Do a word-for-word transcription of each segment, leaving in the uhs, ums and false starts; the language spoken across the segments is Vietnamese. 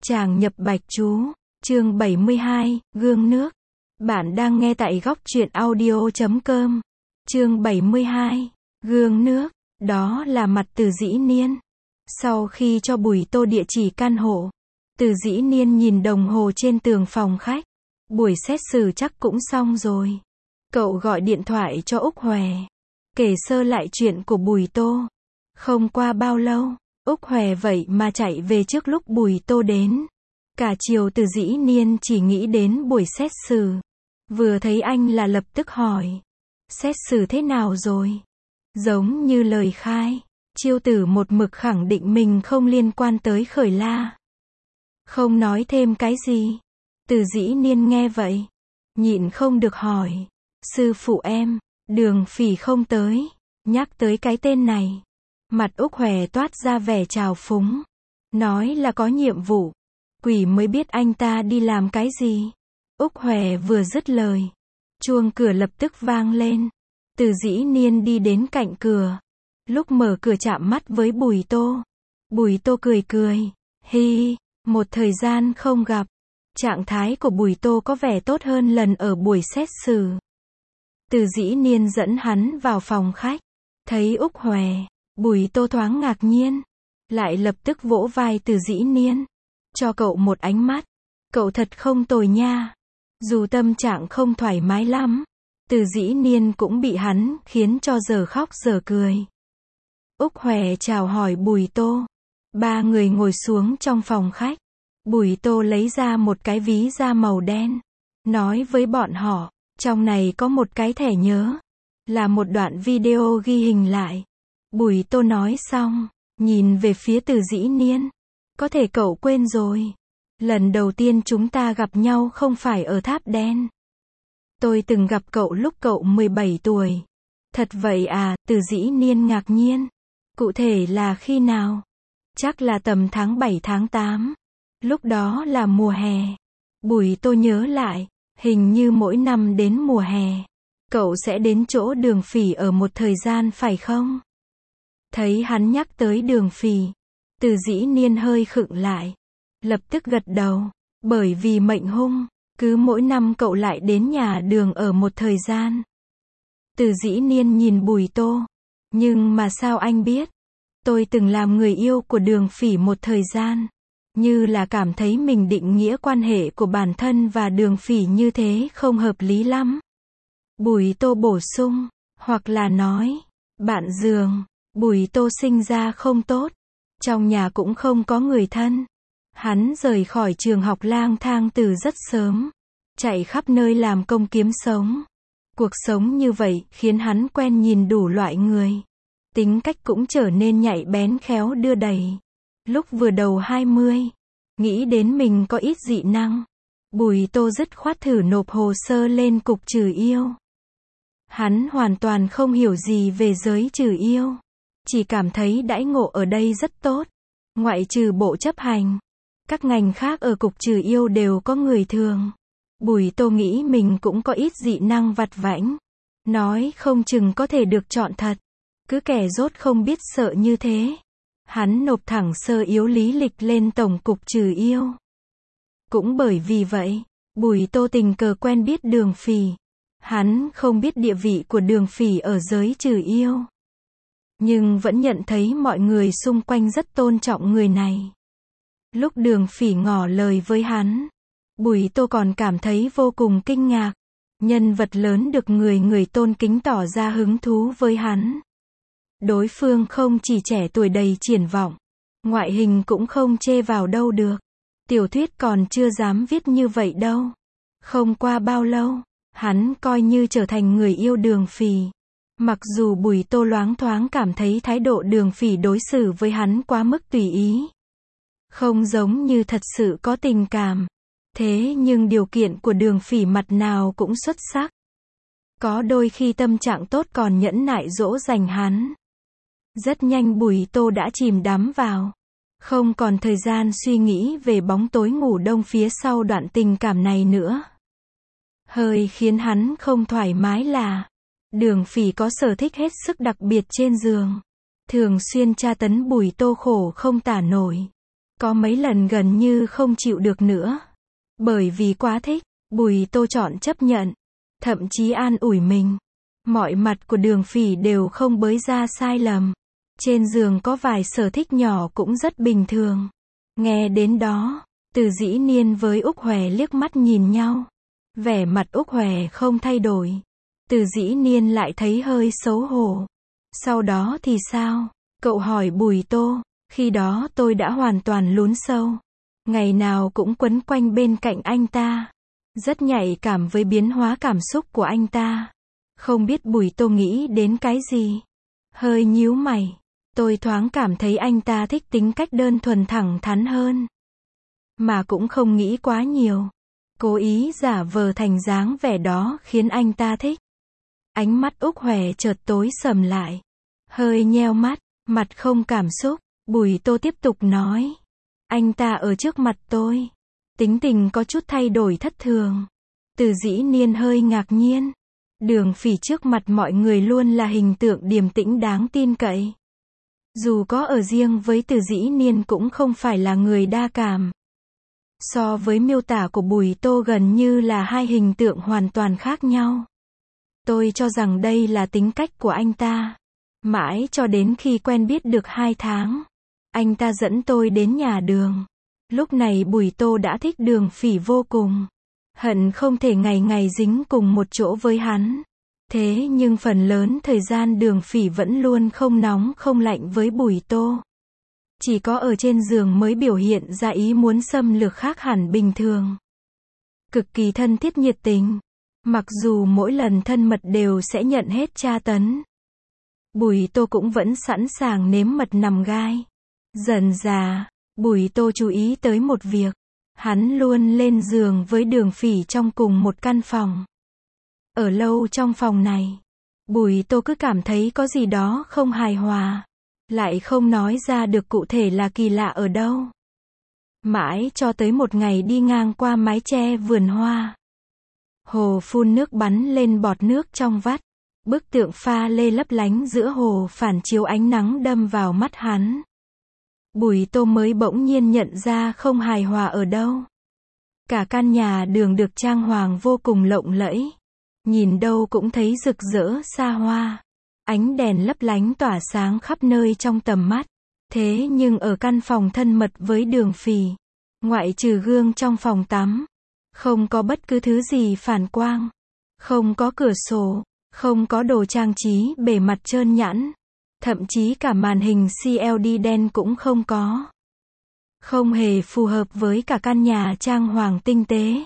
Tràng nhập bạch chú, chương bảy mươi hai, gương nước. Bạn đang nghe tại góc truyện audio chấm com. Chương bảy mươi hai, gương nước. Đó là mặt Từ Dĩ Niên. Sau khi cho Bùi Tô địa chỉ căn hộ, Từ Dĩ Niên nhìn đồng hồ trên tường phòng khách. Buổi xét xử chắc cũng xong rồi. Cậu gọi điện thoại cho Úc Hòe, kể sơ lại chuyện của Bùi Tô. Không qua bao lâu, Úc Hòe vậy mà chạy về trước lúc Bùi Tô đến. Cả chiều Từ Dĩ Niên chỉ nghĩ đến buổi xét xử. Vừa thấy anh là lập tức hỏi, xét xử thế nào rồi? Giống như lời khai, Chiêu Tử một mực khẳng định mình không liên quan tới Khởi La. Không nói thêm cái gì. Từ Dĩ Niên nghe vậy, nhịn không được hỏi, sư phụ em, Đường Phỉ không tới. Nhắc tới cái tên này, mặt Úc Hòe toát ra vẻ trào phúng, nói là có nhiệm vụ. Quỷ mới biết anh ta đi làm cái gì. Úc Hòe vừa dứt lời, chuông cửa lập tức vang lên. Từ Dĩ Niên đi đến cạnh cửa. Lúc mở cửa chạm mắt với Bùi Tô. Bùi Tô cười cười, hi, một thời gian không gặp. Trạng thái của Bùi Tô có vẻ tốt hơn lần ở buổi xét xử. Từ Dĩ Niên dẫn hắn vào phòng khách. Thấy Úc Hòe, Bùi Tô thoáng ngạc nhiên, lại lập tức vỗ vai Từ Dĩ Niên, cho cậu một ánh mắt. Cậu thật không tồi nha. Dù tâm trạng không thoải mái lắm, Từ Dĩ Niên cũng bị hắn khiến cho giờ khóc giờ cười. Úc Hòe chào hỏi Bùi Tô. Ba người ngồi xuống trong phòng khách. Bùi Tô lấy ra một cái ví da màu đen, nói với bọn họ, trong này có một cái thẻ nhớ, là một đoạn video ghi hình lại. Bùi Tô nói xong, nhìn về phía Từ Dĩ Niên. Có thể cậu quên rồi. Lần đầu tiên chúng ta gặp nhau không phải ở Tháp Đen. Tôi từng gặp cậu lúc cậu mười bảy tuổi. Thật vậy à? Từ Dĩ Niên ngạc nhiên. Cụ thể là khi nào? Chắc là tầm tháng bảy tháng tám. Lúc đó là mùa hè. Bùi Tô nhớ lại, hình như mỗi năm đến mùa hè, cậu sẽ đến chỗ Đường Phỉ ở một thời gian phải không? Thấy hắn nhắc tới Đường Phỉ, Từ Dĩ Niên hơi khựng lại, lập tức gật đầu, bởi vì mệnh hung, cứ mỗi năm cậu lại đến nhà Đường ở một thời gian. Từ Dĩ Niên nhìn Bùi Tô, nhưng mà sao anh biết? Tôi từng làm người yêu của Đường Phỉ một thời gian, như là cảm thấy mình định nghĩa quan hệ của bản thân và Đường Phỉ như thế không hợp lý lắm. Bùi Tô bổ sung, hoặc là nói, bạn giường. Bùi Tô sinh ra không tốt, trong nhà cũng không có người thân. Hắn rời khỏi trường học lang thang từ rất sớm, chạy khắp nơi làm công kiếm sống. Cuộc sống như vậy khiến hắn quen nhìn đủ loại người, tính cách cũng trở nên nhạy bén khéo đưa đẩy. Lúc vừa đầu hai mươi, nghĩ đến mình có ít dị năng, Bùi Tô dứt khoát thử nộp hồ sơ lên cục trừ yêu. Hắn hoàn toàn không hiểu gì về giới trừ yêu, chỉ cảm thấy đãi ngộ ở đây rất tốt. Ngoại trừ bộ chấp hành, các ngành khác ở cục trừ yêu đều có người thường. Bùi Tô nghĩ mình cũng có ít dị năng vặt vãnh, nói không chừng có thể được chọn thật. Cứ kẻ dốt không biết sợ như thế, hắn nộp thẳng sơ yếu lý lịch lên tổng cục trừ yêu. Cũng bởi vì vậy, Bùi Tô tình cờ quen biết Đường Phỉ. Hắn không biết địa vị của Đường Phỉ ở giới trừ yêu, nhưng vẫn nhận thấy mọi người xung quanh rất tôn trọng người này. Lúc Đường Phỉ ngỏ lời với hắn, Bùi Tô còn cảm thấy vô cùng kinh ngạc. Nhân vật lớn được người người tôn kính tỏ ra hứng thú với hắn. Đối phương không chỉ trẻ tuổi đầy triển vọng, ngoại hình cũng không chê vào đâu được. Tiểu thuyết còn chưa dám viết như vậy đâu. Không qua bao lâu, hắn coi như trở thành người yêu Đường Phỉ. Mặc dù Bùi Tô loáng thoáng cảm thấy thái độ Đường Phỉ đối xử với hắn quá mức tùy ý, không giống như thật sự có tình cảm. Thế nhưng điều kiện của Đường Phỉ mặt nào cũng xuất sắc. Có đôi khi tâm trạng tốt còn nhẫn nại dỗ dành hắn. Rất nhanh Bùi Tô đã chìm đắm vào, không còn thời gian suy nghĩ về bóng tối ngủ đông phía sau đoạn tình cảm này nữa. Hơi khiến hắn không thoải mái là, Đường Phỉ có sở thích hết sức đặc biệt trên giường, thường xuyên tra tấn Bùi Tô khổ không tả nổi. Có mấy lần gần như không chịu được nữa. Bởi vì quá thích, Bùi Tô chọn chấp nhận. Thậm chí an ủi mình. Mọi mặt của Đường Phỉ đều không bới ra sai lầm. Trên giường có vài sở thích nhỏ cũng rất bình thường. Nghe đến đó, Từ Dĩ Niên với Úc Hòe liếc mắt nhìn nhau. Vẻ mặt Úc Hòe không thay đổi. Từ Dĩ Niên lại thấy hơi xấu hổ. Sau đó thì sao? Cậu hỏi Bùi Tô. Khi đó tôi đã hoàn toàn lún sâu. Ngày nào cũng quấn quanh bên cạnh anh ta. Rất nhạy cảm với biến hóa cảm xúc của anh ta. Không biết Bùi Tô nghĩ đến cái gì. Hơi nhíu mày. Tôi thoáng cảm thấy anh ta thích tính cách đơn thuần thẳng thắn hơn. Mà cũng không nghĩ quá nhiều. Cố ý giả vờ thành dáng vẻ đó khiến anh ta thích. Ánh mắt Úc Hòe chợt tối sầm lại. Hơi nheo mắt, mặt không cảm xúc. Bùi Tô tiếp tục nói. Anh ta ở trước mặt tôi. Tính tình có chút thay đổi thất thường. Từ Dĩ Niên hơi ngạc nhiên. Đường Phỉ trước mặt mọi người luôn là hình tượng điềm tĩnh đáng tin cậy. Dù có ở riêng với Từ Dĩ Niên cũng không phải là người đa cảm. So với miêu tả của Bùi Tô gần như là hai hình tượng hoàn toàn khác nhau. Tôi cho rằng đây là tính cách của anh ta. Mãi cho đến khi quen biết được hai tháng. Anh ta dẫn tôi đến nhà Đường. Lúc này Bùi Tô đã thích Đường Phỉ vô cùng. Hận không thể ngày ngày dính cùng một chỗ với hắn. Thế nhưng phần lớn thời gian Đường Phỉ vẫn luôn không nóng không lạnh với Bùi Tô. Chỉ có ở trên giường mới biểu hiện ra ý muốn xâm lược khác hẳn bình thường. Cực kỳ thân thiết nhiệt tình. Mặc dù mỗi lần thân mật đều sẽ nhận hết tra tấn. Bùi Tô cũng vẫn sẵn sàng nếm mật nằm gai. Dần dà, Bùi Tô chú ý tới một việc. Hắn luôn lên giường với Đường Phỉ trong cùng một căn phòng. Ở lâu trong phòng này, Bùi Tô cứ cảm thấy có gì đó không hài hòa. Lại không nói ra được cụ thể là kỳ lạ ở đâu. Mãi cho tới một ngày đi ngang qua mái che vườn hoa. Hồ phun nước bắn lên bọt nước trong vắt. Bức tượng pha lê lấp lánh giữa hồ phản chiếu ánh nắng đâm vào mắt hắn. Bùi Tô mới bỗng nhiên nhận ra không hài hòa ở đâu. Cả căn nhà Đường được trang hoàng vô cùng lộng lẫy. Nhìn đâu cũng thấy rực rỡ xa hoa. Ánh đèn lấp lánh tỏa sáng khắp nơi trong tầm mắt. Thế nhưng ở căn phòng thân mật với Đường Phỉ, ngoại trừ gương trong phòng tắm, không có bất cứ thứ gì phản quang. Không có cửa sổ, không có đồ trang trí bề mặt trơn nhẵn. Thậm chí cả màn hình xê lờ đê đen cũng không có. Không hề phù hợp với cả căn nhà trang hoàng tinh tế.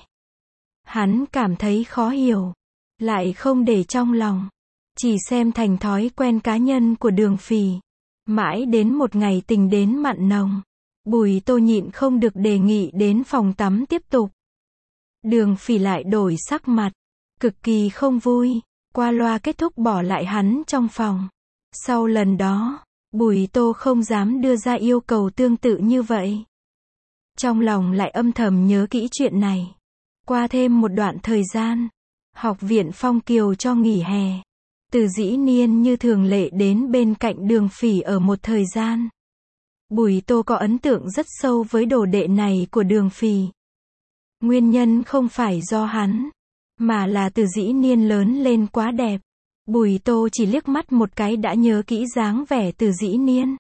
Hắn cảm thấy khó hiểu. Lại không để trong lòng. Chỉ xem thành thói quen cá nhân của Đường Phỉ. Mãi đến một ngày tình đến mặn nồng. Bùi Tô nhịn không được đề nghị đến phòng tắm tiếp tục. Đường Phỉ lại đổi sắc mặt. Cực kỳ không vui. Qua loa kết thúc bỏ lại hắn trong phòng. Sau lần đó, Bùi Tô không dám đưa ra yêu cầu tương tự như vậy. Trong lòng lại âm thầm nhớ kỹ chuyện này. Qua thêm một đoạn thời gian, học viện Phong Kiều cho nghỉ hè. Từ Dĩ Niên như thường lệ đến bên cạnh Đường Phỉ ở một thời gian. Bùi Tô có ấn tượng rất sâu với đồ đệ này của Đường Phỉ. Nguyên nhân không phải do hắn, mà là Từ Dĩ Niên lớn lên quá đẹp. Bùi Tô chỉ liếc mắt một cái đã nhớ kỹ dáng vẻ Từ Dĩ Niên.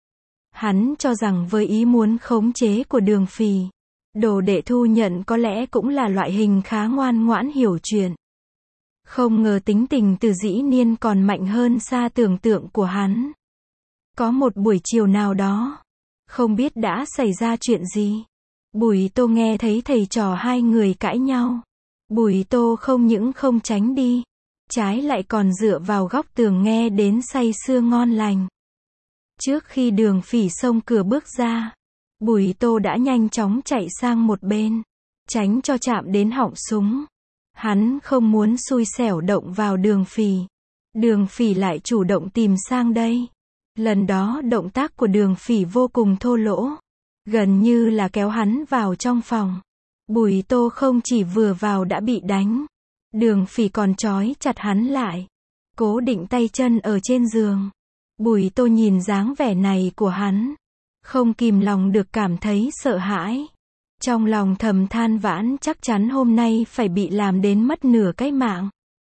Hắn cho rằng với ý muốn khống chế của Đường Phỉ, đồ đệ thu nhận có lẽ cũng là loại hình khá ngoan ngoãn hiểu chuyện. Không ngờ tính tình Từ Dĩ Niên còn mạnh hơn xa tưởng tượng của hắn. Có một buổi chiều nào đó, không biết đã xảy ra chuyện gì. Bùi Tô nghe thấy thầy trò hai người cãi nhau. Bùi Tô không những không tránh đi, trái lại còn dựa vào góc tường nghe đến say sưa ngon lành. Trước khi Đường Phỉ xông cửa bước ra, Bùi Tô đã nhanh chóng chạy sang một bên, tránh cho chạm đến họng súng. Hắn không muốn xui xẻo động vào Đường Phỉ. Đường Phỉ lại chủ động tìm sang đây. Lần đó động tác của Đường Phỉ vô cùng thô lỗ, gần như là kéo hắn vào trong phòng. Bùi Tô không chỉ vừa vào đã bị đánh, Đường Phỉ còn trói chặt hắn lại, cố định tay chân ở trên giường. Bùi Tô nhìn dáng vẻ này của hắn, Không kìm lòng được cảm thấy sợ hãi. Trong lòng thầm than vãn chắc chắn hôm nay phải bị làm đến mất nửa cái mạng.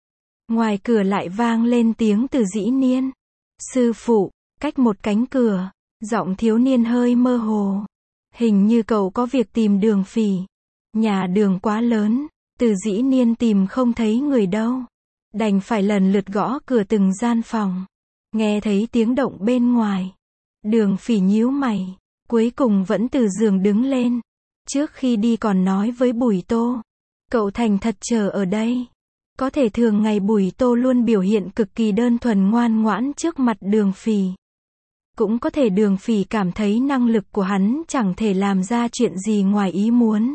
Ngoài cửa lại vang lên tiếng Từ Dĩ Niên. Sư phụ, cách một cánh cửa, giọng thiếu niên hơi mơ hồ. Hình như cậu có việc tìm Đường Phỉ. Nhà Đường quá lớn, Từ Dĩ Niên tìm không thấy người đâu. Đành phải lần lượt gõ cửa từng gian phòng. Nghe thấy tiếng động bên ngoài. Đường Phỉ nhíu mày, cuối cùng vẫn từ giường đứng lên. Trước khi đi còn nói với Bùi Tô. Cậu thành thật chờ ở đây. Có thể thường ngày Bùi Tô luôn biểu hiện cực kỳ đơn thuần ngoan ngoãn trước mặt Đường Phỉ. Cũng có thể Đường Phỉ cảm thấy năng lực của hắn chẳng thể làm ra chuyện gì ngoài ý muốn.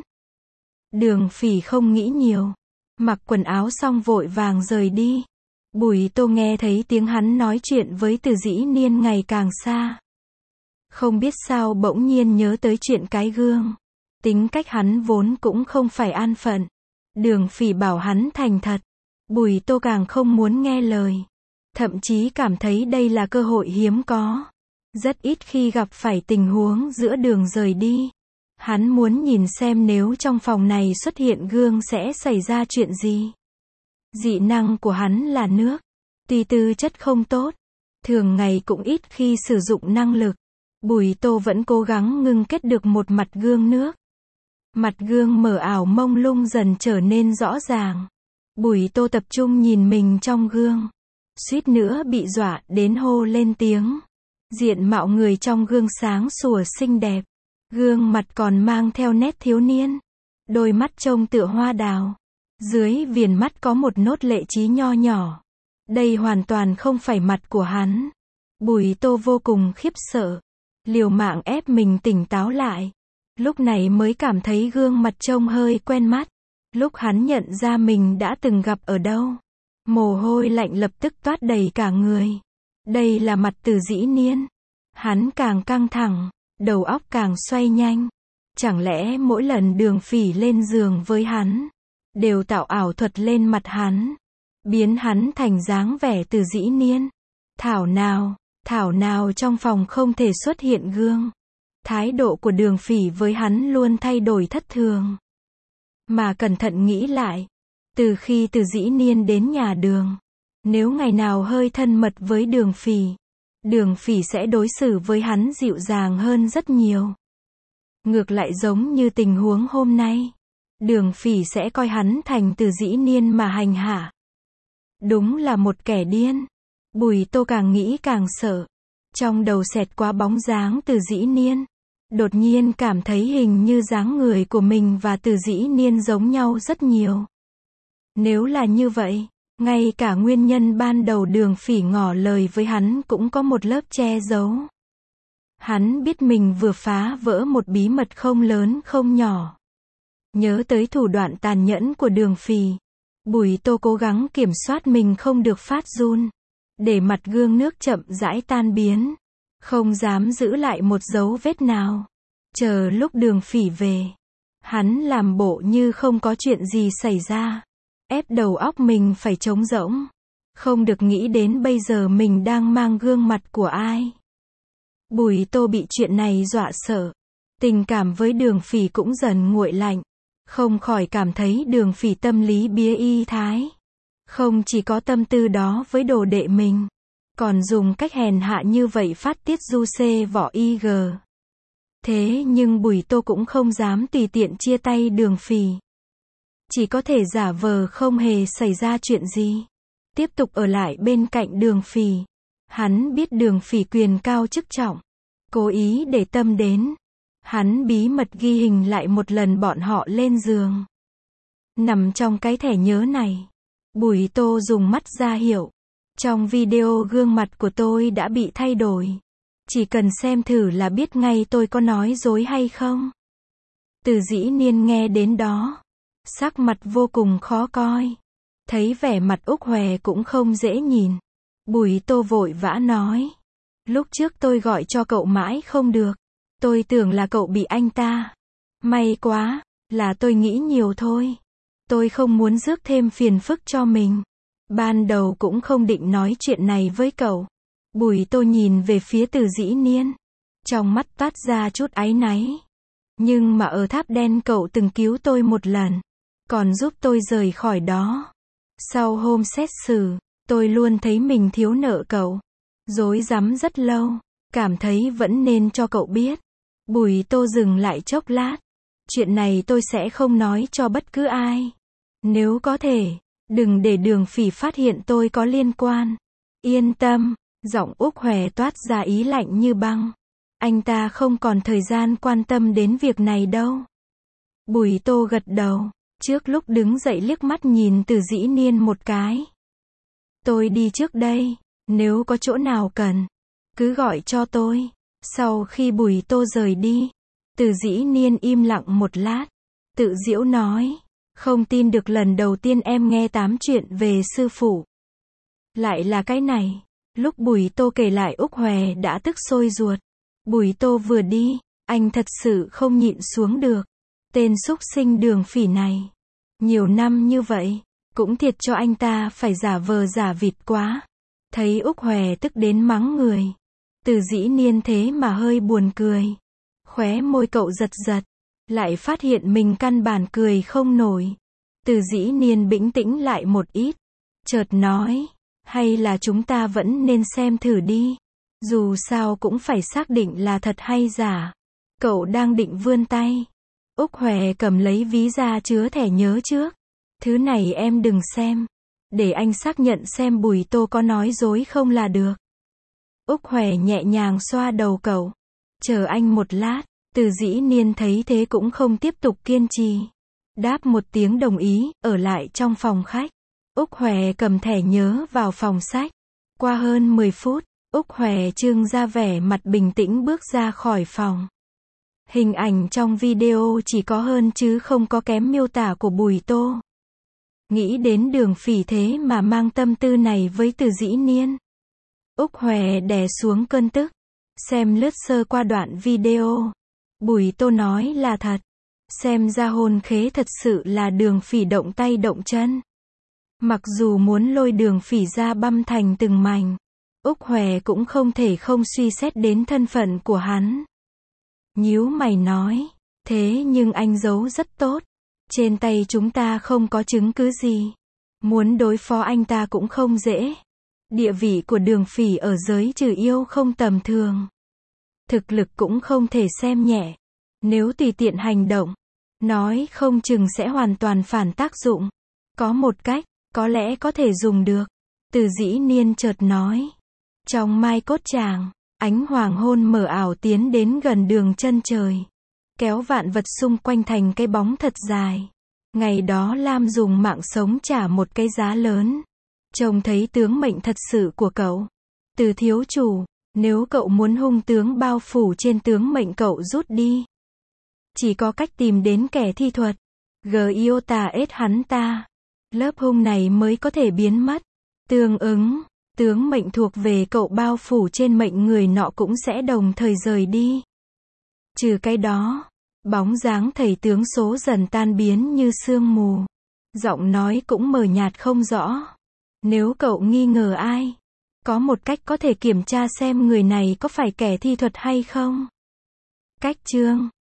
Đường Phỉ không nghĩ nhiều. Mặc quần áo xong vội vàng rời đi. Bùi Tô nghe thấy tiếng hắn nói chuyện với Từ Dĩ Niên ngày càng xa. Không biết sao bỗng nhiên nhớ tới chuyện cái gương. Tính cách hắn vốn cũng không phải an phận. Đường Phỉ bảo hắn thành thật. Bùi Tô càng không muốn nghe lời. Thậm chí cảm thấy đây là cơ hội hiếm có. Rất ít khi gặp phải tình huống giữa đường rời đi. Hắn muốn nhìn xem nếu trong phòng này xuất hiện gương sẽ xảy ra chuyện gì. Dị năng của hắn là nước. Tuy tư chất không tốt, thường ngày cũng ít khi sử dụng năng lực. Bùi Tô vẫn cố gắng ngưng kết được một mặt gương nước. Mặt gương mờ ảo mông lung dần trở nên rõ ràng. Bùi Tô tập trung nhìn mình trong gương. Suýt nữa bị dọa đến hô lên tiếng. Diện mạo người trong gương sáng sủa xinh đẹp. Gương mặt còn mang theo nét thiếu niên. Đôi mắt trông tựa hoa đào. Dưới viền mắt có một nốt lệ trí nho nhỏ. Đây hoàn toàn không phải mặt của hắn. Bùi Tô vô cùng khiếp sợ. Liều mạng ép mình tỉnh táo lại. Lúc này mới cảm thấy gương mặt trông hơi quen mắt. Lúc hắn nhận ra mình đã từng gặp ở đâu. Mồ hôi lạnh lập tức toát đầy cả người. Đây là mặt Từ Dĩ Niên. Hắn càng căng thẳng, đầu óc càng xoay nhanh. Chẳng lẽ mỗi lần Đường Phỉ lên giường với hắn, đều tạo ảo thuật lên mặt hắn, biến hắn thành dáng vẻ Từ Dĩ Niên. Thảo nào, thảo nào trong phòng không thể xuất hiện gương. Thái độ của Đường Phỉ với hắn luôn thay đổi thất thường. Mà cẩn thận nghĩ lại, từ khi Từ Dĩ Niên đến nhà Đường, nếu ngày nào hơi thân mật với Đường Phỉ, Đường Phỉ sẽ đối xử với hắn dịu dàng hơn rất nhiều. Ngược lại giống như tình huống hôm nay, Đường Phỉ sẽ coi hắn thành Từ Dĩ Niên mà hành hạ. Đúng là một kẻ điên. Bùi Tô càng nghĩ càng sợ. Trong đầu xẹt qua bóng dáng Từ Dĩ Niên. Đột nhiên cảm thấy hình như dáng người của mình và Từ Dĩ Niên giống nhau rất nhiều. Nếu là như vậy, ngay cả nguyên nhân ban đầu Đường Phỉ ngỏ lời với hắn cũng có một lớp che giấu. Hắn biết mình vừa phá vỡ một bí mật không lớn không nhỏ. Nhớ tới thủ đoạn tàn nhẫn của Đường Phỉ, Bùi Tô cố gắng kiểm soát mình không được phát run, để mặt gương nước chậm rãi tan biến, không dám giữ lại một dấu vết nào. Chờ lúc Đường Phỉ về, hắn làm bộ như không có chuyện gì xảy ra, ép đầu óc mình phải trống rỗng, không được nghĩ đến bây giờ mình đang mang gương mặt của ai. Bùi Tô bị chuyện này dọa sợ, tình cảm với Đường Phỉ cũng dần nguội lạnh, không khỏi cảm thấy Đường Phỉ tâm lý bía y thái. Không chỉ có tâm tư đó với đồ đệ mình, còn dùng cách hèn hạ như vậy phát tiết du xê võ y gờ. Thế nhưng Bùi Tô cũng không dám tùy tiện chia tay Đường Phỉ. Chỉ có thể giả vờ không hề xảy ra chuyện gì. Tiếp tục ở lại bên cạnh Đường Phỉ. Hắn biết Đường Phỉ quyền cao chức trọng, cố ý để tâm đến. Hắn bí mật ghi hình lại một lần bọn họ lên giường. Nằm trong cái thẻ nhớ này, Bùi Tô dùng mắt ra hiệu. Trong video gương mặt của tôi đã bị thay đổi. Chỉ cần xem thử là biết ngay tôi có nói dối hay không. Từ Dĩ Niên nghe đến đó, sắc mặt vô cùng khó coi. Thấy vẻ mặt Úc Hòe cũng không dễ nhìn. Bùi Tô vội vã nói. Lúc trước tôi gọi cho cậu mãi không được. Tôi tưởng là cậu bị anh ta. May quá, là tôi nghĩ nhiều thôi. Tôi không muốn rước thêm phiền phức cho mình. Ban đầu cũng không định nói chuyện này với cậu. Bùi Tô nhìn về phía Từ Dĩ Niên. Trong mắt toát ra chút áy náy. Nhưng mà ở tháp đen cậu từng cứu tôi một lần. Còn giúp tôi rời khỏi đó. Sau hôm xét xử, tôi luôn thấy mình thiếu nợ cậu. Rối rắm rất lâu. Cảm thấy vẫn nên cho cậu biết. Bùi Tô dừng lại chốc lát. Chuyện này tôi sẽ không nói cho bất cứ ai. Nếu có thể, đừng để Đường Phỉ phát hiện tôi có liên quan. Yên tâm, giọng Úc Hòe toát ra ý lạnh như băng. Anh ta không còn thời gian quan tâm đến việc này đâu. Bùi Tô gật đầu, trước lúc đứng dậy liếc mắt nhìn Từ Dĩ Niên một cái. Tôi đi trước đây, nếu có chỗ nào cần, cứ gọi cho tôi. Sau khi Bùi Tô rời đi, Từ Dĩ Niên im lặng một lát, tự giễu nói, không tin được lần đầu tiên em nghe tám chuyện về sư phụ. Lại là cái này. Lúc Bùi Tô kể lại Úc Hòe đã tức sôi ruột. Bùi Tô vừa đi, anh thật sự không nhịn xuống được. Tên súc sinh Đường Phỉ này. Nhiều năm như vậy, cũng thiệt cho anh ta phải giả vờ giả vịt quá. Thấy Úc Hòe tức đến mắng người. Từ Dĩ Niên thế mà hơi buồn cười. Khóe môi cậu giật giật. Lại phát hiện mình căn bản cười không nổi. Từ Dĩ Niên bĩnh tĩnh lại một ít. Chợt nói, hay là chúng ta vẫn nên xem thử đi. Dù sao cũng phải xác định là thật hay giả. Cậu đang định vươn tay. Úc Hòe cầm lấy ví ra chứa thẻ nhớ trước. Thứ này em đừng xem. Để anh xác nhận xem Bùi Tô có nói dối không là được. Úc Hòe nhẹ nhàng xoa đầu cậu. Chờ anh một lát. Từ Dĩ Niên thấy thế cũng không tiếp tục kiên trì. Đáp một tiếng đồng ý, ở lại trong phòng khách. Úc Hòe cầm thẻ nhớ vào phòng sách. Qua hơn mười phút, Úc Hòe trưng ra vẻ mặt bình tĩnh bước ra khỏi phòng. Hình ảnh trong video chỉ có hơn chứ không có kém miêu tả của Bùi Tô. Nghĩ đến Đường Phỉ thế mà mang tâm tư này với Từ Dĩ Niên. Úc Hòe đè xuống cơn tức. Xem lướt sơ qua đoạn video. Bùi Tô nói là thật. Xem ra hôn khế thật sự là Đường Phỉ động tay động chân. Mặc dù muốn lôi Đường Phỉ ra băm thành từng mảnh, Úc Hòe cũng không thể không suy xét đến thân phận của hắn. Nhíu mày nói, thế nhưng anh giấu rất tốt. Trên tay chúng ta không có chứng cứ gì. Muốn đối phó anh ta cũng không dễ. Địa vị của Đường Phỉ ở giới trừ yêu không tầm thường. Thực lực cũng không thể xem nhẹ. Nếu tùy tiện hành động, nói không chừng sẽ hoàn toàn phản tác dụng. Có một cách, có lẽ có thể dùng được. Từ Dĩ Niên chợt nói. Trong mai cốt tràng, ánh hoàng hôn mờ ảo tiến đến gần đường chân trời. Kéo vạn vật xung quanh thành cái bóng thật dài. Ngày đó Lam dùng mạng sống trả một cái giá lớn. Trông thấy tướng mệnh thật sự của cậu. Từ thiếu chủ, nếu cậu muốn hung tướng bao phủ trên tướng mệnh cậu rút đi. Chỉ có cách tìm đến kẻ thi thuật. Giota ết hắn ta. Lớp hung này mới có thể biến mất. Tương ứng, tướng mệnh thuộc về cậu bao phủ trên mệnh người nọ cũng sẽ đồng thời rời đi. Trừ cái đó, bóng dáng thầy tướng số dần tan biến như sương mù. Giọng nói cũng mờ nhạt không rõ. Nếu cậu nghi ngờ ai, có một cách có thể kiểm tra xem người này có phải kẻ thi thuật hay không. Cách chương